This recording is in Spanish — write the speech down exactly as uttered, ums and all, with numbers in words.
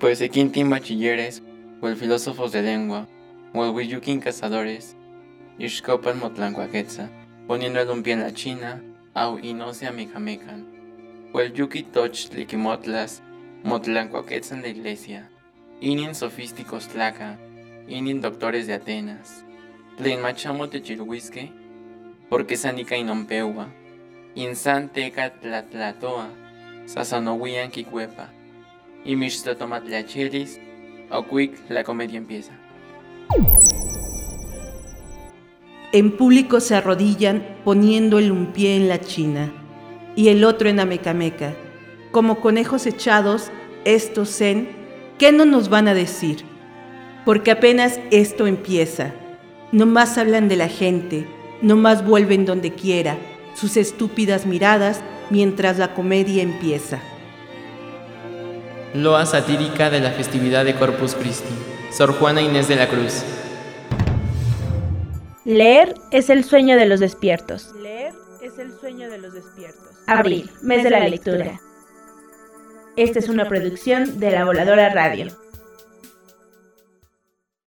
Pues Equintin bachilleres, o el filósofos de lengua, o el Huiyuquín cazadores, Ixcopan motlancuaquetza, poniendo el un pie en la China, au inocia mecamecan, o el Yuki toch liquimotlas, motlancuaquetza en la iglesia, inin sofísticos tlaca, inin doctores de Atenas, tlen machamo techilhuisque, porque sanica inompeua, insan teca tlatlatoa, sasanohuian quicuepa, y mixtotomatlachelis, o quick la comedia empieza. En público se arrodillan poniendo el un pie en la China y el otro en Amecameca. Como conejos echados, estos zen, ¿qué no nos van a decir? Porque apenas esto empieza. No más hablan de la gente, no más vuelven donde quiera, sus estúpidas miradas mientras la comedia empieza. Loa satírica de la festividad de Corpus Christi. Sor Juana Inés de la Cruz. Leer es el sueño de los despiertos. Leer es el sueño de los despiertos. Abril, mes de la lectura. Esta es una producción de La Voladora Radio.